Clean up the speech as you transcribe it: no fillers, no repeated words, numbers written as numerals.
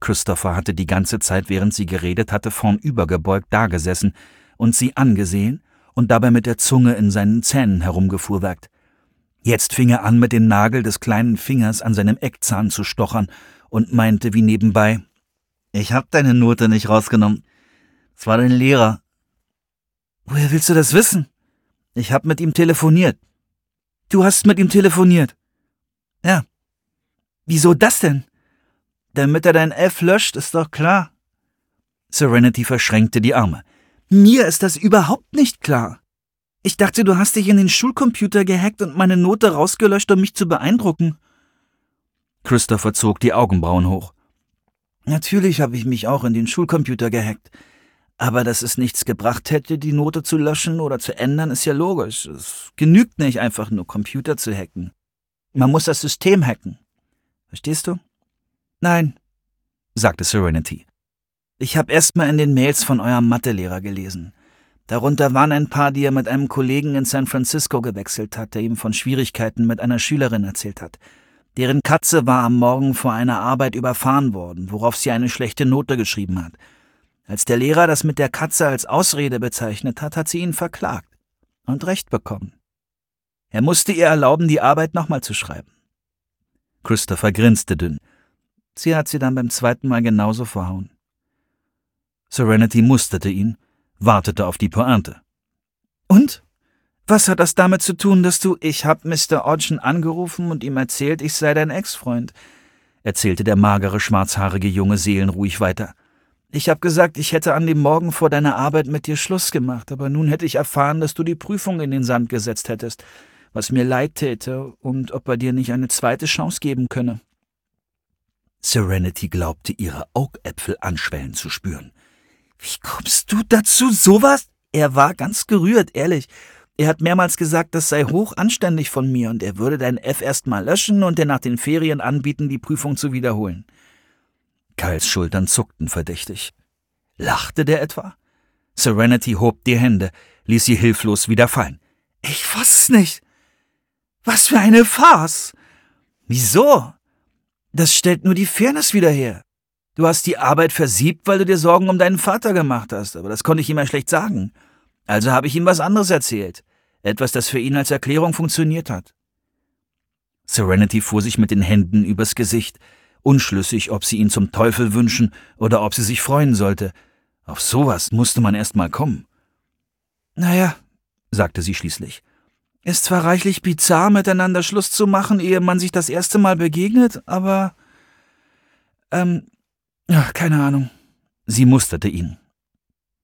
Christopher hatte die ganze Zeit, während sie geredet hatte, vornübergebeugt dagesessen und sie angesehen und dabei mit der Zunge in seinen Zähnen herumgefuhrwerkt. Jetzt fing er an, mit dem Nagel des kleinen Fingers an seinem Eckzahn zu stochern und meinte wie nebenbei: »Ich hab deine Note nicht rausgenommen. Es war dein Lehrer.« »Woher willst du das wissen?« »Ich hab mit ihm telefoniert.« »Du hast mit ihm telefoniert?« »Ja.« »Wieso das denn?« »Damit er dein F löscht, ist doch klar.« Serenity verschränkte die Arme. »Mir ist das überhaupt nicht klar. Ich dachte, du hast dich in den Schulcomputer gehackt und meine Note rausgelöscht, um mich zu beeindrucken.« Christopher zog die Augenbrauen hoch. »Natürlich habe ich mich auch in den Schulcomputer gehackt. Aber dass es nichts gebracht hätte, die Note zu löschen oder zu ändern, ist ja logisch. Es genügt nicht, einfach nur Computer zu hacken. Man muss das System hacken. Verstehst du?« »Nein«, sagte Serenity. »Ich habe erst mal in den Mails von eurem Mathelehrer gelesen. Darunter waren ein paar, die er mit einem Kollegen in San Francisco gewechselt hat, der ihm von Schwierigkeiten mit einer Schülerin erzählt hat. Deren Katze war am Morgen vor einer Arbeit überfahren worden, worauf sie eine schlechte Note geschrieben hat. Als der Lehrer das mit der Katze als Ausrede bezeichnet hat, hat sie ihn verklagt und Recht bekommen. Er musste ihr erlauben, die Arbeit nochmal zu schreiben.« Christopher grinste dünn. Sie hat sie dann beim zweiten Mal genauso verhauen. Serenity musterte ihn, wartete auf die Pointe. »Und? Was hat das damit zu tun, dass du...« »Ich hab Mr. Odgen angerufen und ihm erzählt, ich sei dein Ex-Freund«, erzählte der magere, schwarzhaarige Junge seelenruhig weiter. »Ich hab gesagt, ich hätte an dem Morgen vor deiner Arbeit mit dir Schluss gemacht, aber nun hätte ich erfahren, dass du die Prüfung in den Sand gesetzt hättest, was mir leid täte und ob er dir nicht eine zweite Chance geben könne.« Serenity glaubte, ihre Augäpfel anschwellen zu spüren. »Wie kommst du dazu, sowas?« Er war ganz gerührt, ehrlich. Er hat mehrmals gesagt, das sei hoch anständig von mir und er würde dein F erst mal löschen und dir nach den Ferien anbieten, die Prüfung zu wiederholen. Kyles Schultern zuckten verdächtig. Lachte der etwa? Serenity hob die Hände, ließ sie hilflos wieder fallen. »Ich fass's nicht. Was für eine Farce!« »Wieso? Das stellt nur die Fairness wieder her. Du hast die Arbeit versiebt, weil du dir Sorgen um deinen Vater gemacht hast, aber das konnte ich ihm ja schlecht sagen. Also habe ich ihm was anderes erzählt. Etwas, das für ihn als Erklärung funktioniert hat.« Serenity fuhr sich mit den Händen übers Gesicht, unschlüssig, ob sie ihn zum Teufel wünschen oder ob sie sich freuen sollte. Auf sowas musste man erst mal kommen. »Naja«, sagte sie schließlich, »ist zwar reichlich bizarr, miteinander Schluss zu machen, ehe man sich das erste Mal begegnet, aber... keine Ahnung.« Sie musterte ihn.